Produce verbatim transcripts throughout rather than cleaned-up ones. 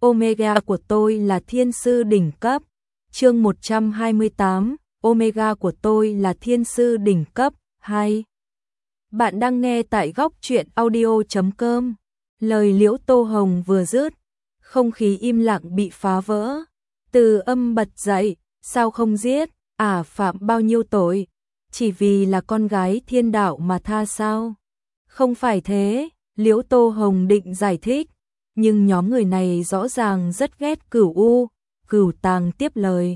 Omega của tôi là thiên sư đỉnh cấp. Chương một trăm hai mươi tám, Omega của tôi là thiên sư đỉnh cấp. hai. Bạn đang nghe tại góc truyện audio chấm com. Lời Liễu Tô Hồng vừa dứt, không khí im lặng bị phá vỡ. Từ Âm bật dậy, sao không giết, ả phạm bao nhiêu tội, chỉ vì là con gái thiên đạo mà tha sao? Không phải thế, Liễu Tô Hồng định giải thích, nhưng nhóm người này rõ ràng rất ghét Cửu U. Cửu Tàng tiếp lời.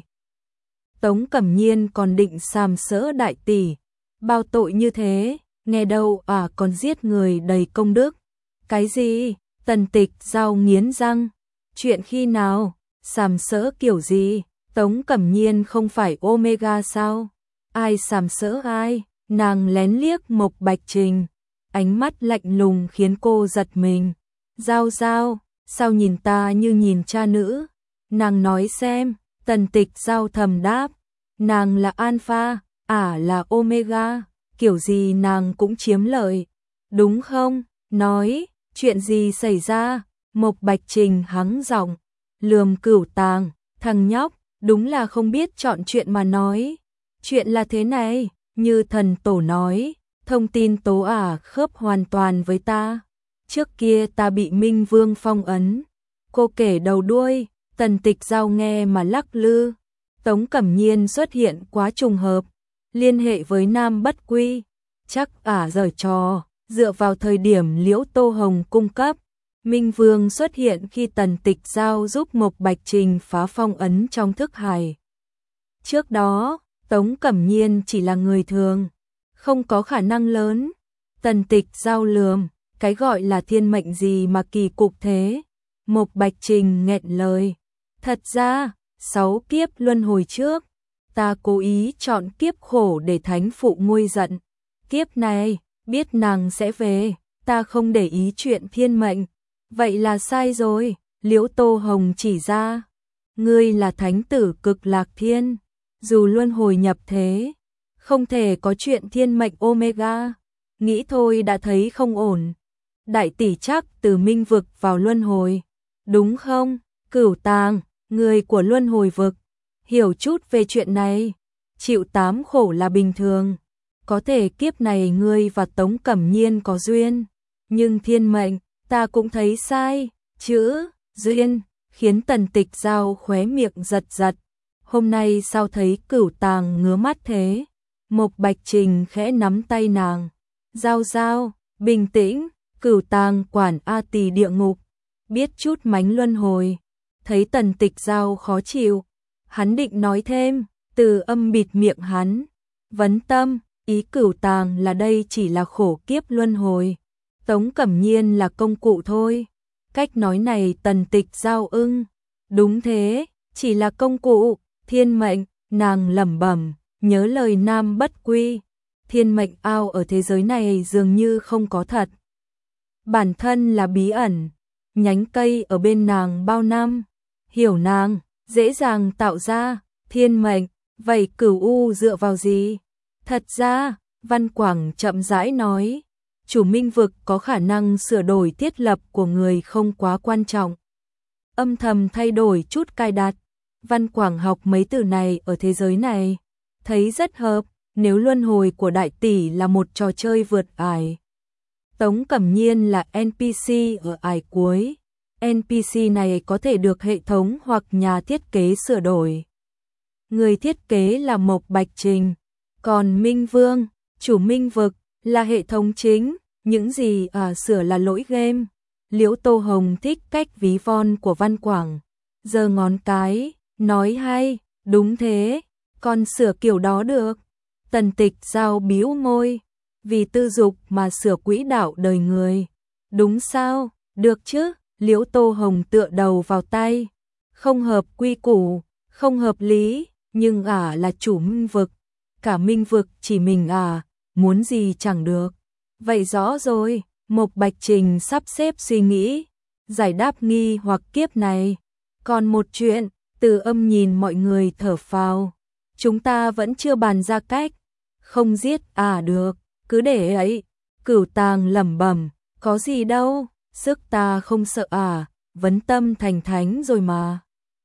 Tống Cẩm Nhiên còn định sàm sỡ đại tỷ, bao tội như thế, nghe đâu à còn giết người đầy công đức. Cái gì? Tần Tịch Giao nghiến răng. Chuyện khi nào? Sàm sỡ kiểu gì? Tống Cẩm Nhiên không phải Omega sao? Ai sàm sỡ ai? Nàng lén liếc Mộc Bạch Trình, ánh mắt lạnh lùng khiến cô giật mình. Giao Giao, sao nhìn ta như nhìn cha nữ? Nàng nói xem. Tần Tịch Giao thầm đáp. Nàng là Alpha, ả là Omega, kiểu gì nàng cũng chiếm lợi, đúng không? Nói, chuyện gì xảy ra? Mộc Bạch Trình hắng giọng, lườm Cửu Tàng, thằng nhóc, đúng là không biết chọn chuyện mà nói. Chuyện là thế này, như thần tổ nói, thông tin tố ả khớp hoàn toàn với ta. Trước kia ta bị Minh Vương phong ấn. Cô kể đầu đuôi. Tần Tịch Giao nghe mà lắc lư. Tống Cẩm Nhiên xuất hiện quá trùng hợp, liên hệ với Nam Bất Quy, chắc ả giở trò, dựa vào thời điểm Liễu Tô Hồng cung cấp. Minh Vương xuất hiện khi Tần Tịch Giao giúp Mộc Bạch Trình phá phong ấn trong thức hải. Trước đó, Tống Cẩm Nhiên chỉ là người thường, không có khả năng lớn. Tần Tịch Giao lườm, cái gọi là thiên mệnh gì mà kỳ cục thế? Mộc Bạch Trình nghẹn lời. Thật ra, sáu kiếp luân hồi trước, ta cố ý chọn kiếp khổ để thánh phụ nguôi giận. Kiếp này, biết nàng sẽ về, ta không để ý chuyện thiên mệnh. Vậy là sai rồi, Liễu Tô Hồng chỉ ra. Ngươi là thánh tử Cực Lạc Thiên, dù luân hồi nhập thế, không thể có chuyện thiên mệnh Omega. Nghĩ thôi đã thấy không ổn. Đại tỷ chắc từ minh vực vào luân hồi, đúng không? Cửu Tàng, người của luân hồi vực, hiểu chút về chuyện này, chịu tám khổ là bình thường. Có thể kiếp này ngươi và Tống Cẩm Nhiên có duyên, nhưng thiên mệnh, ta cũng thấy sai. Chữ duyên khiến Tần Tịch Giao khóe miệng giật giật. Hôm nay sao thấy Cửu Tàng ngứa mắt thế? Mộc Bạch Trình khẽ nắm tay nàng. Giao Giao, bình tĩnh. Cửu Tàng quản A Tỳ địa ngục, biết chút mánh luân hồi. Thấy Tần Tịch Giao khó chịu, hắn định nói thêm, Từ Âm bịt miệng hắn. Vấn tâm, ý Cửu Tàng là đây chỉ là khổ kiếp luân hồi, Tống Cẩm Nhiên là công cụ thôi. Cách nói này Tần Tịch Giao ưng. Đúng thế, chỉ là công cụ. Thiên mệnh, nàng lẩm bẩm, nhớ lời Nam Bất Quy. Thiên mệnh ao ở thế giới này dường như không có thật. Bản thân là bí ẩn, nhánh cây ở bên nàng bao năm. Hiểu nàng, dễ dàng tạo ra, thiên mệnh, vậy Cửu U dựa vào gì? Thật ra, Văn Quảng chậm rãi nói, chủ minh vực có khả năng sửa đổi thiết lập của người không quá quan trọng. Âm thầm thay đổi chút cài đặt. Văn Quảng học mấy từ này ở thế giới này, thấy rất hợp, nếu luân hồi của đại tỷ là một trò chơi vượt ải. Tống Cẩm Nhiên là en pê xê ở ải cuối. en pê xê này có thể được hệ thống hoặc nhà thiết kế sửa đổi. Người thiết kế là Mộc Bạch Trình, còn Minh Vương, chủ minh vực, là hệ thống chính. Những gì à sửa là lỗi game. Liễu Tô Hồng thích cách ví von của Văn Quảng, giơ ngón cái, nói hay, đúng thế, còn sửa kiểu đó được. Tần Tịch Giao bĩu môi, vì tư dục mà sửa quỹ đạo đời người. Đúng sao? Được chứ? Liễu Tô Hồng tựa đầu vào tay. Không hợp quy củ, không hợp lý, nhưng ả là chủ minh vực. Cả minh vực chỉ mình ả, muốn gì chẳng được. Vậy rõ rồi, Mộc Bạch Trình sắp xếp suy nghĩ, giải đáp nghi hoặc kiếp này. Còn một chuyện, Từ Âm nhìn mọi người thở phào. Chúng ta vẫn chưa bàn ra cách. Không giết à được, cứ để ấy. Cửu Tàng lẩm bẩm, có gì đâu, sức ta không sợ à, Vấn Tâm thành thánh rồi mà.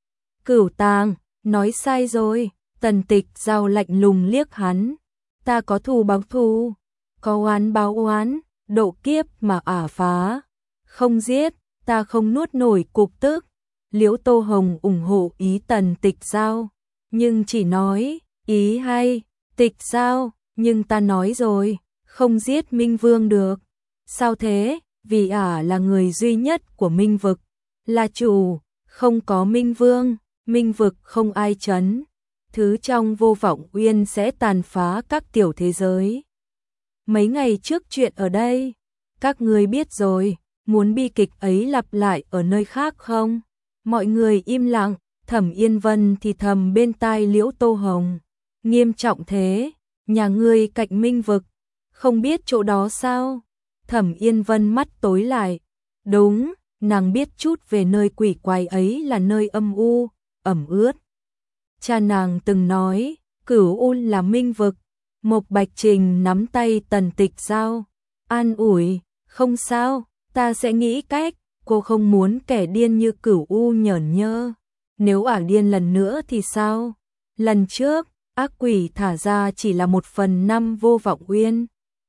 Cửu Tàng, nói sai rồi. Tần Tịch Giao lạnh lùng liếc hắn. Ta có thù báo thù, có oán báo oán, độ kiếp mà ả phá. Không giết, ta không nuốt nổi cục tức. Liễu Tô Hồng ủng hộ ý Tần Tịch Giao, nhưng chỉ nói, ý hay, Tịch Giao, nhưng ta nói rồi, không giết Minh Vương được. Sao thế? Vì ả là người duy nhất của Minh Vực, là chủ, không có Minh Vương, Minh Vực không ai trấn. Thứ trong Vô Vọng Uyên sẽ tàn phá các tiểu thế giới. Mấy ngày trước chuyện ở đây, các người biết rồi, muốn bi kịch ấy lặp lại ở nơi khác không? Mọi người im lặng, Thẩm Yên Vân thì thầm bên tai Liễu Tô Hồng. Nghiêm trọng thế, nhà ngươi cạnh Minh Vực, không biết chỗ đó sao? Thẩm Yên Vân mắt tối lại. Đúng, nàng biết chút về nơi quỷ quái ấy là nơi âm u, ẩm ướt. Cha nàng từng nói, Cửu U là Minh Vực. Mộc Bạch Trình nắm tay Tần Tịch Giao, an ủi, không sao, ta sẽ nghĩ cách, cô không muốn kẻ điên như Cửu U nhởn nhơ. Nếu ả điên lần nữa thì sao? Lần trước, ác quỷ thả ra chỉ là một phần năm Vô Vọng Uyên,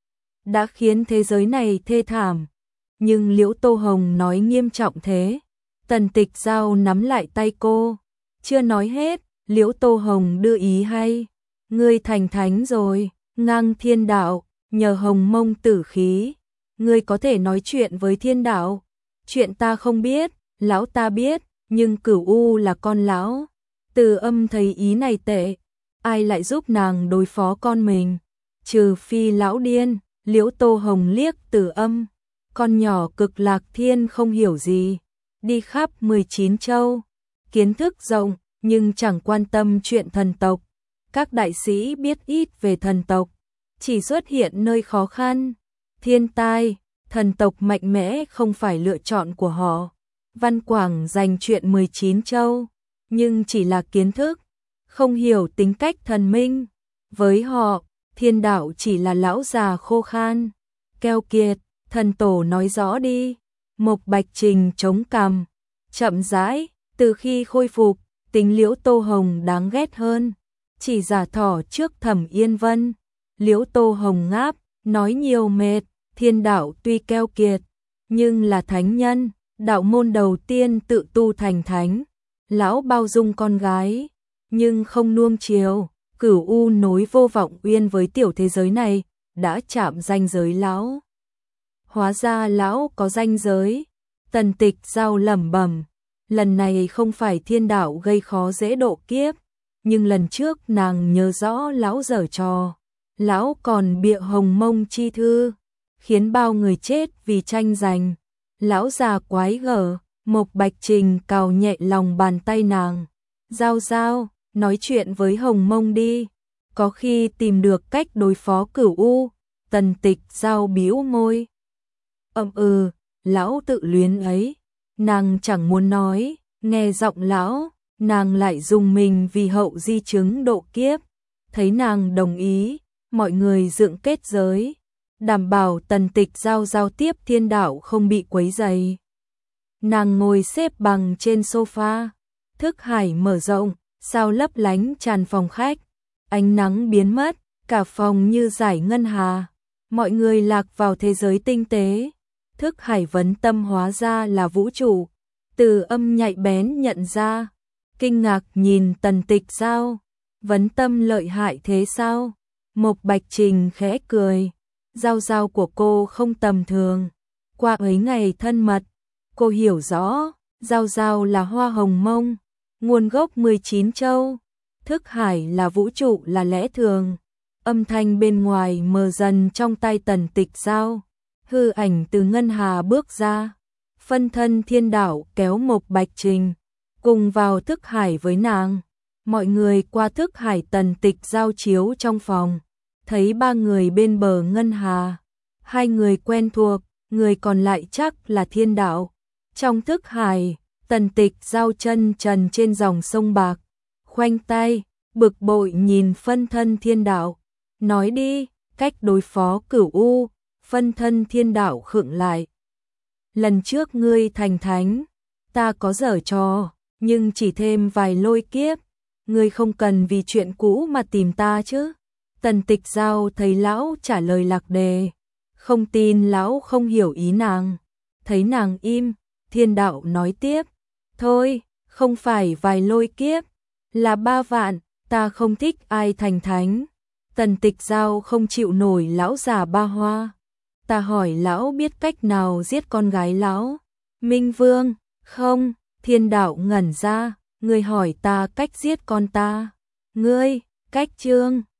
đã khiến thế giới này thê thảm. Nhưng Liễu Tô Hồng nói nghiêm trọng thế. Tần Tịch Giao nắm lại tay cô, chưa nói hết, Liễu Tô Hồng đưa ý hay. Ngươi thành thánh rồi, ngang thiên đạo, nhờ hồng mông tử khí. Ngươi có thể nói chuyện với thiên đạo. Chuyện ta không biết, lão ta biết, nhưng Cửu U là con lão. Từ Âm thấy ý này tệ, ai lại giúp nàng đối phó con mình? Trừ phi lão điên. Liễu Tô Hồng liếc Từ Âm, con nhỏ Cực Lạc Thiên không hiểu gì, đi khắp mười chín châu, kiến thức rộng nhưng chẳng quan tâm chuyện thần tộc. Các đại sĩ biết ít về thần tộc, chỉ xuất hiện nơi khó khăn, thiên tai. Thần tộc mạnh mẽ không phải lựa chọn của họ. Văn Quảng dành chuyện mười chín châu, nhưng chỉ là kiến thức, không hiểu tính cách thần minh. Với họ, thiên đạo chỉ là lão già khô khan, keo kiệt. Thần tổ nói rõ đi. Mộc Bạch Trình chống cằm, chậm rãi. Từ khi khôi phục, tính Liễu Tô Hồng đáng ghét hơn, chỉ giả thỏ trước Thẩm Yên Vân. Liễu Tô Hồng ngáp, nói nhiều mệt. Thiên đạo tuy keo kiệt, nhưng là thánh nhân, đạo môn đầu tiên tự tu thành thánh. Lão bao dung con gái, nhưng không nuông chiều. Cửu U nối Vô Vọng Uyên với tiểu thế giới này, đã chạm ranh giới lão. Hóa ra lão có ranh giới. Tần Tịch Giao lẩm bẩm, lần này không phải thiên đạo gây khó dễ độ kiếp, nhưng lần trước nàng nhớ rõ lão giở trò. Lão còn bịa hồng mông chi thư, khiến bao người chết vì tranh giành. Lão già quái gở. Mộc Bạch Trình cào nhẹ lòng bàn tay nàng. Giao Giao, nói chuyện với hồng mông đi, có khi tìm được cách đối phó Cửu U. Tần Tịch Giao bĩu môi. Ậm ừ, lão tự luyến ấy. Nàng chẳng muốn nói, nghe giọng lão, nàng lại dùng mình vì hậu di chứng độ kiếp. Thấy nàng đồng ý, mọi người dựng kết giới, đảm bảo Tần Tịch Giao giao tiếp thiên đạo không bị quấy rầy. Nàng ngồi xếp bằng trên sofa, thức hải mở rộng, sao lấp lánh tràn phòng khách. Ánh nắng biến mất, cả phòng như giải ngân hà. Mọi người lạc vào thế giới tinh tế. Thức hải Vấn Tâm hóa ra là vũ trụ. Từ Âm nhạy bén nhận ra, kinh ngạc nhìn Tần Tịch Giao. Vấn Tâm lợi hại thế sao? Mộc Bạch Trình khẽ cười. Giao giao của cô không tầm thường. Qua ấy ngày thân mật, cô hiểu rõ, Giao giao là hoa hồng mông, nguồn gốc mười chín châu. Thức hải là vũ trụ là lẽ thường. Âm thanh bên ngoài mờ dần trong tai Tần Tịch Giao. Hư ảnh từ ngân hà bước ra. Phân thân thiên đạo kéo Mộc Bạch Trình cùng vào thức hải với nàng. Mọi người qua thức hải Tần Tịch Giao chiếu trong phòng, thấy ba người bên bờ ngân hà. Hai người quen thuộc, người còn lại chắc là thiên đạo. Trong thức hải, Tần Tịch Giao chân trần trên dòng sông bạc, khoanh tay, bực bội nhìn phân thân thiên đạo. Nói đi, cách đối phó Cửu U. Phân thân thiên đạo khựng lại. Lần trước ngươi thành thánh, ta có giở trò, nhưng chỉ thêm vài lôi kiếp, ngươi không cần vì chuyện cũ mà tìm ta chứ. Tần Tịch Giao thấy lão trả lời lạc đề, không tin lão không hiểu ý nàng. Thấy nàng im, Thiên Đạo nói tiếp, thôi, không phải vài lôi kiếp, là ba vạn, ta không thích ai thành thánh. Tần Tịch Giao không chịu nổi lão già ba hoa. Ta hỏi lão biết cách nào giết con gái lão. Minh Vương, không, Thiên Đạo ngẩn ra, ngươi hỏi ta cách giết con ta. Ngươi, cách chương